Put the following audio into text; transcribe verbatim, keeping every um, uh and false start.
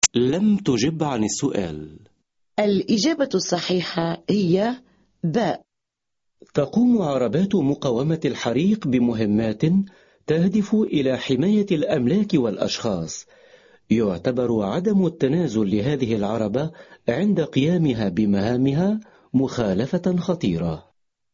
لم تجب عن السؤال. الإجابة الصحيحة هي باء. تقوم عربات مقاومة الحريق بمهمات تهدف إلى حماية الأملاك والأشخاص. يعتبر عدم التنازل لهذه العربة عند قيامها بمهامها مخالفة خطيرة.